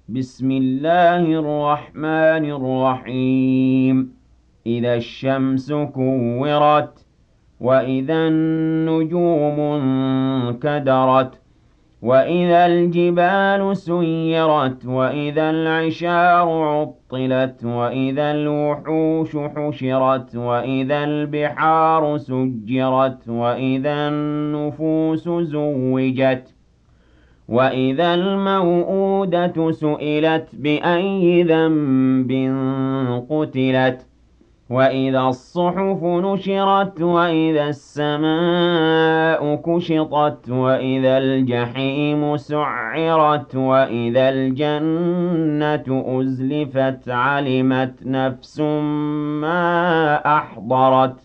بسم الله الرحمن الرحيم إذا الشمس كورت وإذا النجوم انكدرت وإذا الجبال سيرت وإذا العشار عطلت وإذا الوحوش حشرت وإذا البحار سجرت وإذا النفوس زوجت وإذا الموءودة سئلت بأي ذنب قتلت وإذا الصحف نشرت وإذا السماء كشطت وإذا الجحيم سعرت وإذا الجنة أزلفت علمت نفس ما أحضرت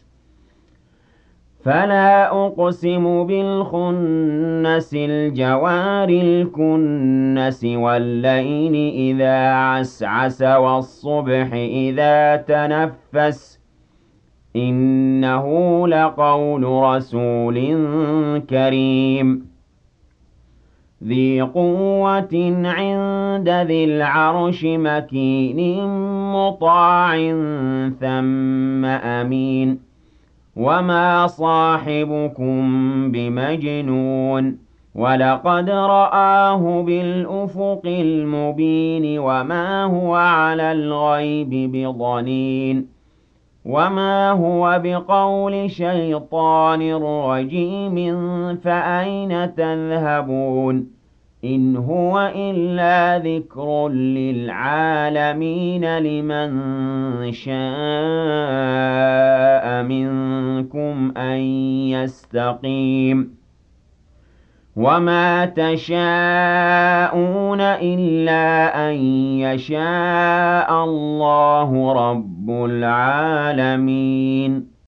فلا أقسم بالخنس الجوار الكنس والليل إذا عسعس والصبح إذا تنفس إنه لقول رسول كريم ذي قوة عند ذي العرش مكين مطاع ثم أمين وما صاحبكم بمجنون ولقد رآه بالأفق المبين وما هو على الغيب بضنين وما هو بقول شيطان رجيم فأين تذهبون إن هو إلا ذكر للعالمين لمن شاء منكم أن يستقيم وما تشاءون إلا أن يشاء الله رب العالمين